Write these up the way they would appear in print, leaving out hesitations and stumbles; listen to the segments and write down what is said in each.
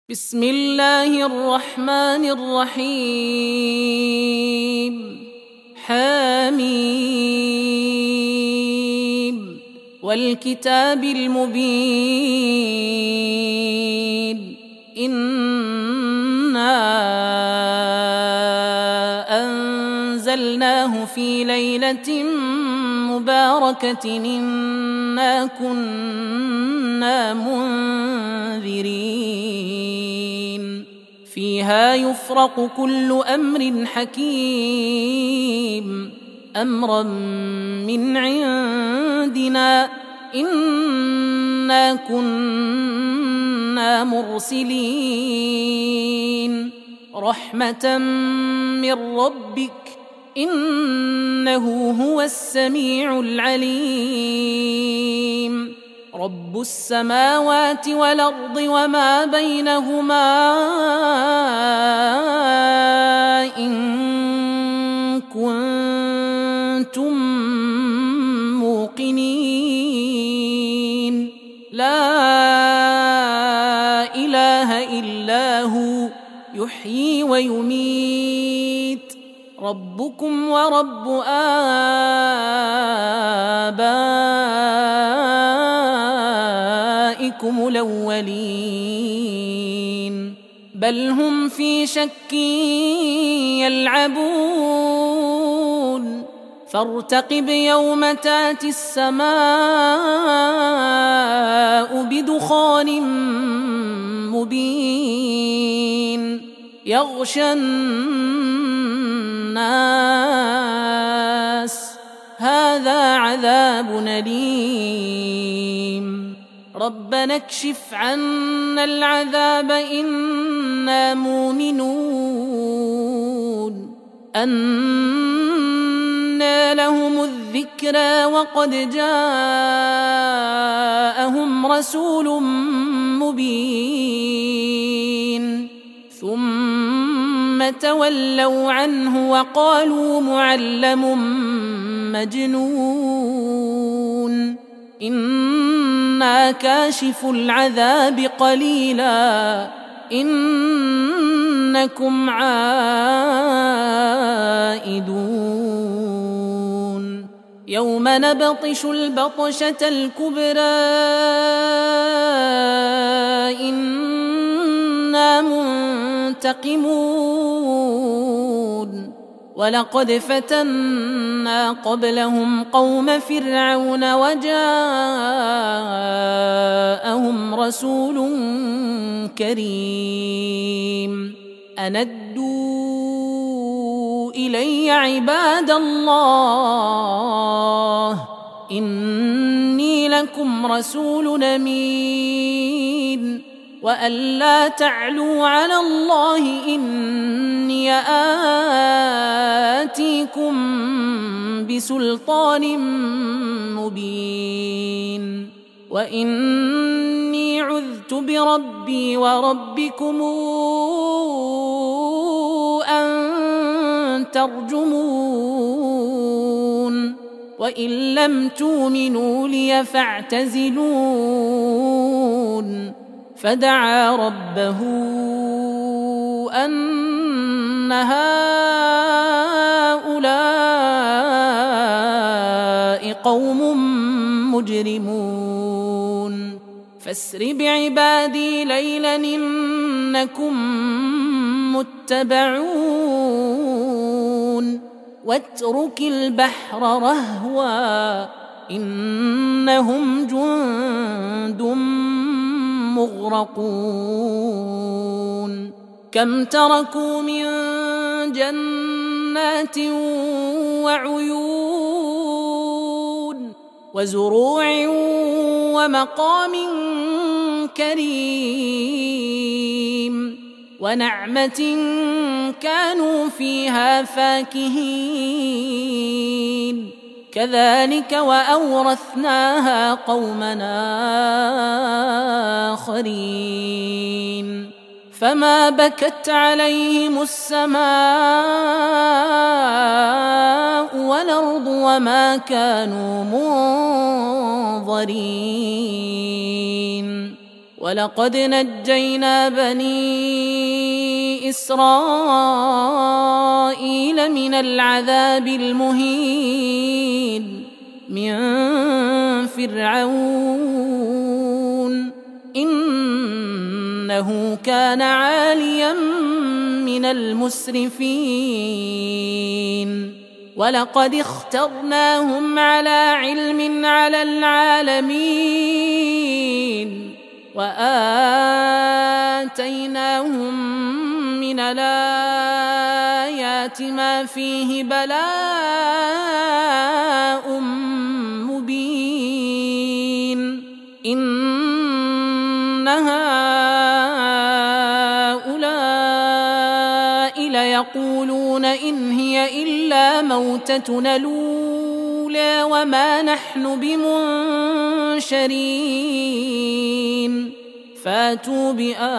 بسم الله الرحمن الرحيم. حميم والكتاب المبين. إنا أنزلناه في ليلة مباركة إنا كنا منذرين فيها يفرق كل أمر حكيم أمرا من عندنا إنا كنا مرسلين رحمة من ربك إنه هو السميع العليم رب السماوات والأرض وما بينهما إن كنتم موقنين لا إله إلا هو يحيي ويميت ربكم ورب آبائكم الأولين بل هم في شك يلعبون فارتقب يوم تأتي السماء بدخان مبين يغشى الناس هذا عذاب أليم ربنا اكشف عنا العذاب إنا مؤمنون أنى لهم الذكرى وقد جاءهم رسول مبين ثم تولوا عنه وقالوا معلم مجنون إنا كاشف العذاب قليلا إنكم عائدون يوم نبطش البطشة الكبرى إنا منتقمون ولقد فتنا قبلهم قوم فرعون وجاءهم رسول كريم أن أدوا إلي عباد الله إني لكم رسول أمين وأن لا تعلوا على الله إني آتيكم بسلطان مبين وإني عذت بربي وربكم أن ترجمون وإن لم تؤمنوا لي فاعتزلون فدعا ربه أن هؤلاء قوم مجرمون فاسر بعبادي ليلا إنكم متبعون واترك البحر رهوا إنهم جند مغرقون كم تركوا من جنات وعيون وزروع ومقام كريم ونعمة كانوا فيها فاكهين كذلك وأورثناها قومنا آخرين فما بكت عليهم السماء والأرض وما كانوا منظرين ولقد نجينا بني إسرائيل من العذاب المهين من فرعون إنه كان عاليا من المسرفين ولقد اخترناهم على علم على العالمين وآتيناهم من الآيات ما فيه بلاء مبين إن هؤلاء ليقولون إن هي إلا موتتنا الأولى وما نحن بمنشرين فاتوا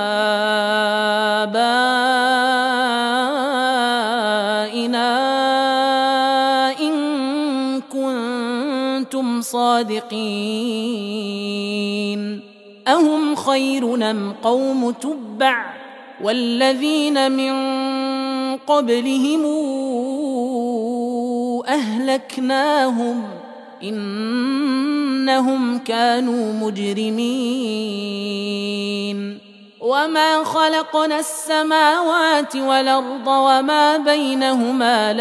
بآبائنا إن كنتم صادقين أهم خير أم قوم تبع والذين من قبلهم أهلكناهم إنهم كانوا مجرمين وما خلقنا السماوات والأرض وما بينهما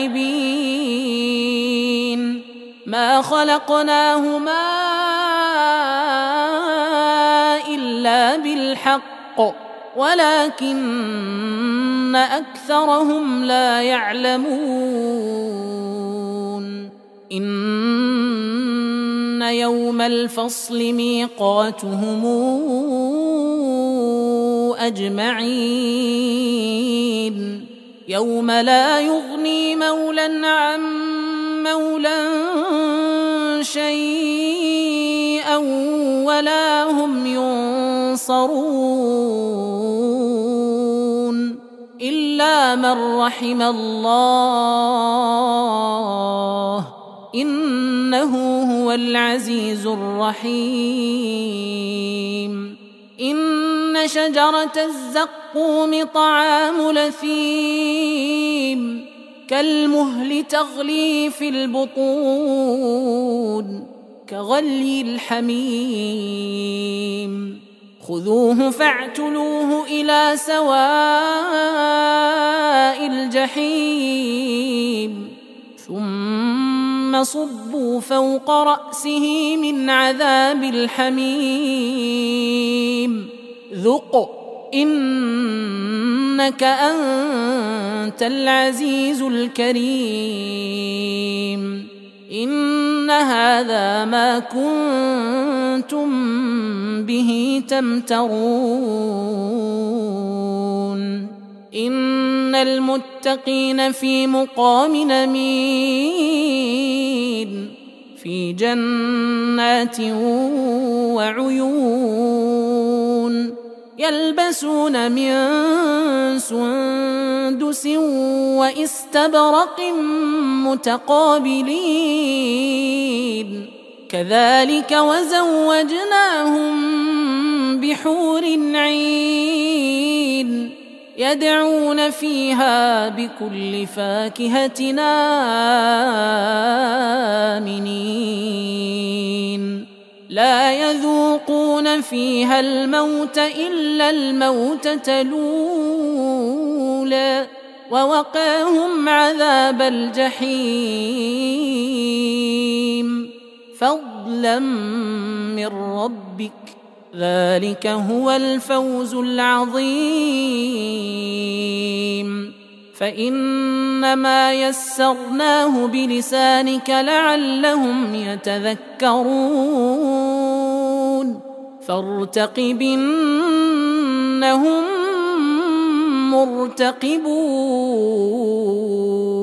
لاعبين ما خلقناهما إلا بالحق ولكن أكثرهم لا يعلمون إن يوم الفصل ميقاتهم أجمعين يوم لا يغني مولى عن مولى شيئا ولا هم ينصرون إلا من رحم الله إنه هو العزيز الرحيم إن شجرة الزقوم طعام لثيم كالمهل تغلي في البطون كغلي الحميم خذوه فاعتلوه إلى سواء الجحيم ثم صبوا فوق رأسه من عذاب الحميم ذق إنك أنت العزيز الكريم إن هذا ما كنتم به تمترون إن المتقين في مقام أمين في جنات وعيون يلبسون من سندس واستبرق متقابلين كذلك وزوجناهم بحور عين يدعون فيها بكل فاكهة آمنين لا يذوقون فيها الموت إلا الموتة الأولى ووقاهم عذاب الجحيم فضلا من ربك ذلك هو الفوز العظيم فإنما يسرناه بلسانك لعلهم يتذكرون فارتقب إنهم مرتقبون